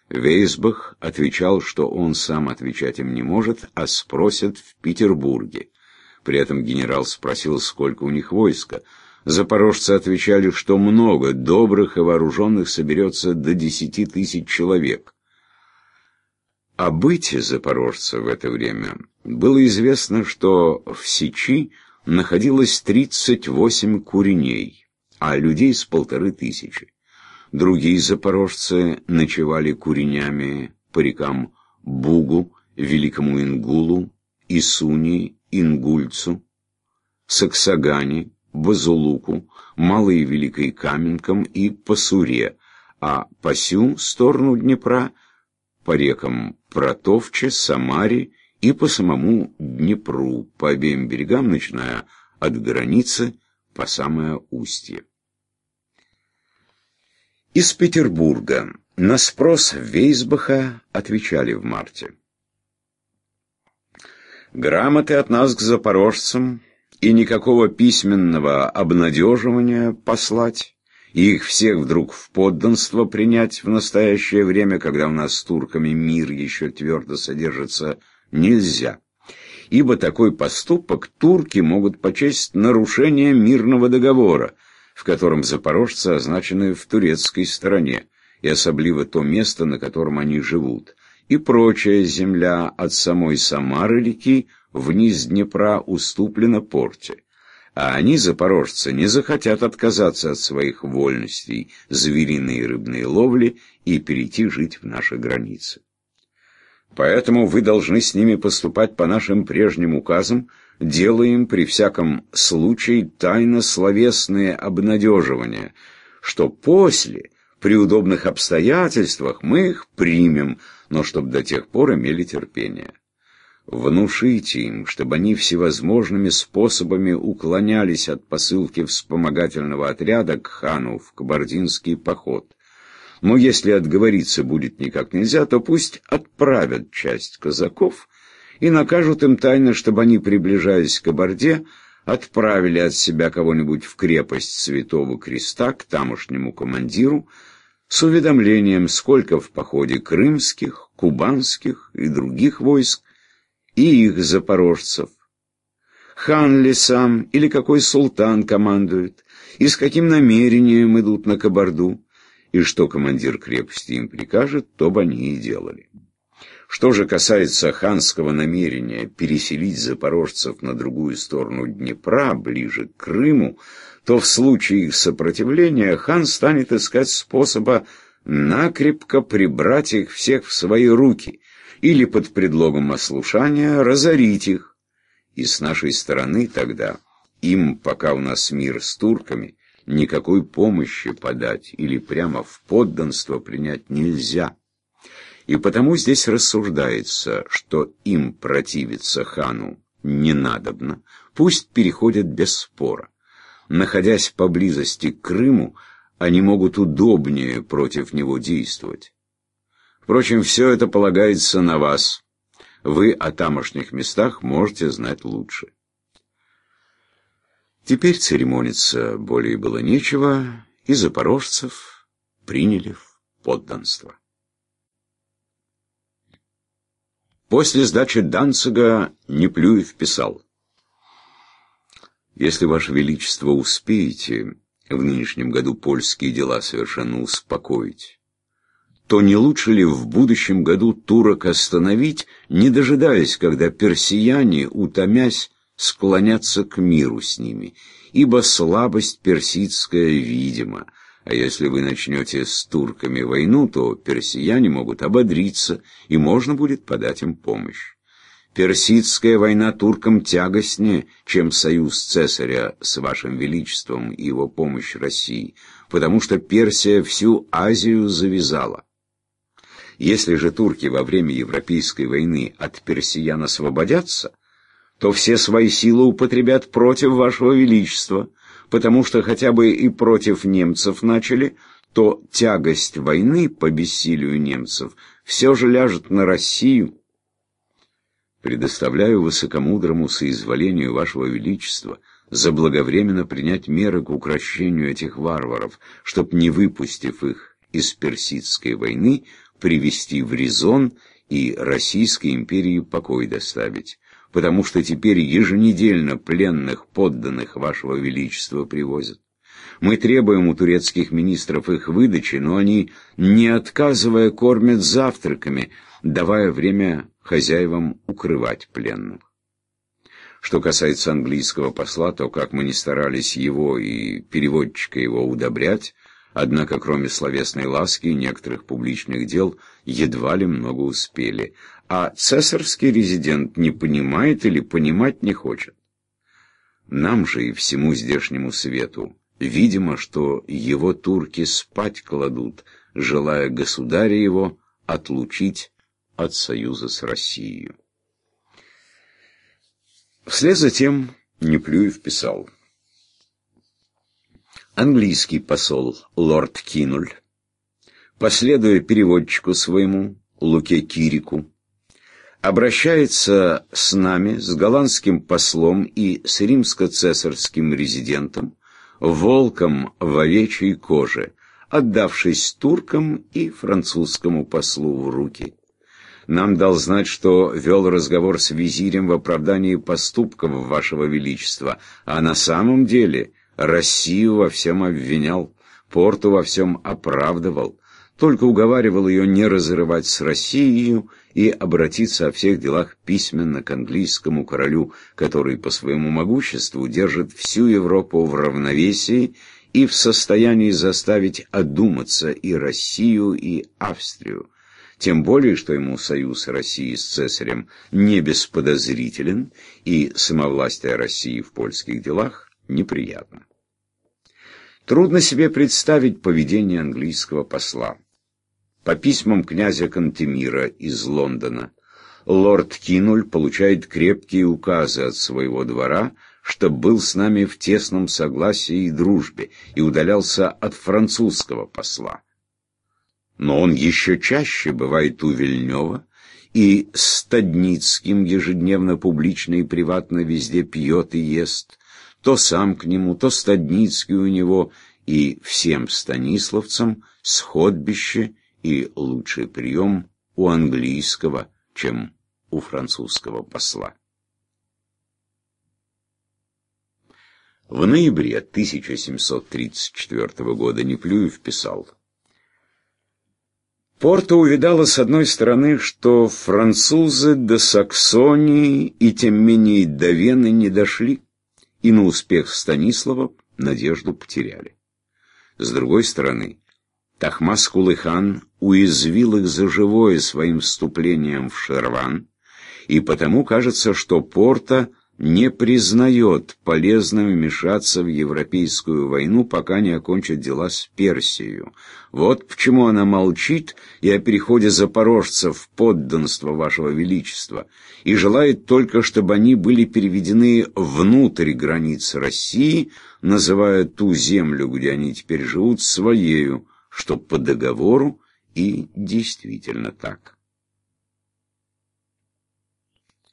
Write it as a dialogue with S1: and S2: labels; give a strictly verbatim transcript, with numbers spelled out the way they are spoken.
S1: Вейсбах отвечал, что он сам отвечать им не может, а спросят в Петербурге. При этом генерал спросил, сколько у них войска. Запорожцы отвечали, что много, добрых и вооруженных соберется до десяти тысяч человек. О быте запорожцев в это время было известно, что в Сечи находилось тридцать восемь куреней, а людей с полторы тысячи. Другие запорожцы ночевали куренями по рекам Бугу, Великому Ингулу, Исуни, Ингульцу, Саксагане, Базулуку, Малой и Великой Каменкам и Пасуре, а по сю сторону Днепра по рекам Протовче, Самаре и по самому Днепру, по обеим берегам, начиная от границы по самое устье. Из Петербурга на спрос Вейсбаха отвечали в марте: «Грамоты от нас к запорожцам и никакого письменного обнадеживания послать, и их всех вдруг в подданство принять в настоящее время, когда у нас с турками мир еще твердо содержится, нельзя, ибо такой поступок турки могут почесть нарушением мирного договора, в котором запорожцы означены в турецкой стороне, и особливо то место, на котором они живут, и прочая земля от самой Самары реки вниз Днепра уступлена порте. А они, запорожцы, не захотят отказаться от своих вольностей, звериной и рыбной ловли, и перейти жить в наши границы. Поэтому вы должны с ними поступать по нашим прежним указам, делая им при всяком случае тайно-словесные обнадеживания, что после, при удобных обстоятельствах, мы их примем, но чтобы до тех пор имели терпение. Внушите им, чтобы они всевозможными способами уклонялись от посылки вспомогательного отряда к хану в кабардинский поход. Но если отговориться будет никак нельзя, то пусть отправят часть казаков и накажут им тайно, чтобы они, приближаясь к Кабарде, отправили от себя кого-нибудь в крепость Святого Креста к тамошнему командиру с уведомлением, сколько в походе крымских, кубанских и других войск, и их запорожцев. Хан ли сам или какой султан командует, и с каким намерением идут на Кабарду, и что командир крепости им прикажет, то бы они и делали. Что же касается ханского намерения переселить запорожцев на другую сторону Днепра, ближе к Крыму, то в случае их сопротивления хан станет искать способа накрепко прибрать их всех в свои руки или под предлогом ослушания разорить их. И с нашей стороны тогда им, пока у нас мир с турками, никакой помощи подать или прямо в подданство принять нельзя. И потому здесь рассуждается, что им противиться хану не надобно, пусть переходят без спора. Находясь поблизости к Крыму, они могут удобнее против него действовать. Впрочем, все это полагается на вас. Вы о тамошних местах можете знать лучше. Теперь церемониться более было нечего, и запорожцев приняли в подданство. После сдачи Данцига Неплюев писал: «Если, Ваше Величество, успеете в нынешнем году польские дела совершенно успокоить, то не лучше ли в будущем году турок остановить, не дожидаясь, когда персияне, утомясь, склонятся к миру с ними, ибо слабость персидская видима, а если вы начнете с турками войну, то персияне могут ободриться, и можно будет подать им помощь. Персидская война туркам тягостнее, чем союз цесаря с вашим величеством и его помощь России, потому что Персия всю Азию завязала. Если же турки во время Европейской войны от персиян освободятся, то все свои силы употребят против вашего величества, потому что хотя бы и против немцев начали, то тягость войны по бессилию немцев все же ляжет на Россию. Предоставляю высокомудрому соизволению вашего величества заблаговременно принять меры к укрощению этих варваров, чтоб, не выпустив их из персидской войны, привести в резон и Российской империи покой доставить, потому что теперь еженедельно пленных подданных Вашего Величества привозят. Мы требуем у турецких министров их выдачи, но они, не отказывая, кормят завтраками, давая время хозяевам укрывать пленных. Что касается английского посла, то как мы ни старались его и переводчика его удобрять, однако кроме словесной ласки и некоторых публичных дел едва ли много успели, а цесарский резидент не понимает или понимать не хочет. Нам же и всему здешнему свету видимо, что его турки спать кладут, желая государя его отлучить от союза с Россией. Вслед за тем Неплюев писал: английский посол лорд Кинуль, последуя переводчику своему Луке Кирику, обращается с нами, с голландским послом и с римско-цесарским резидентом, волком в овечьей коже, отдавшись туркам и французскому послу в руки. Нам дал знать, что вел разговор с визирем в оправдании поступков Вашего Величества, а на самом деле Россию во всем обвинял, Порту во всем оправдывал, только уговаривал ее не разрывать с Россией и обратиться о всех делах письменно к английскому королю, который по своему могуществу держит всю Европу в равновесии и в состоянии заставить одуматься и Россию, и Австрию. Тем более, что ему союз России с цесарем не бесподозрителен, и самовластие России в польских делах неприятно. Трудно себе представить поведение английского посла. По письмам князя Кантемира из Лондона, лорд Кинуль получает крепкие указы от своего двора, что был с нами в тесном согласии и дружбе, и удалялся от французского посла. Но он еще чаще бывает у Вильнёва, и с Стадницким ежедневно публично и приватно везде пьет и ест, то сам к нему, то Стадницкий у него, и всем станиславцам сходбище и лучший прием у английского, чем у французского посла. В ноябре тысяча семьсот тридцать четвёртого года Неплюев писал: Порто увидала с одной стороны, что французы до Саксонии и тем менее до Вены не дошли, и на успех Станислава надежду потеряли. С другой стороны, Тахмас Кулыхан уязвил их за живое своим вступлением в Шерван, и потому кажется, что Порто не признает полезным вмешаться в европейскую войну, пока не окончит дела с Персией. Вот почему она молчит и о переходе запорожцев в подданство Вашего Величества, и желает только, чтобы они были переведены внутрь границ России, называя ту землю, где они теперь живут, своею, что по договору и действительно так.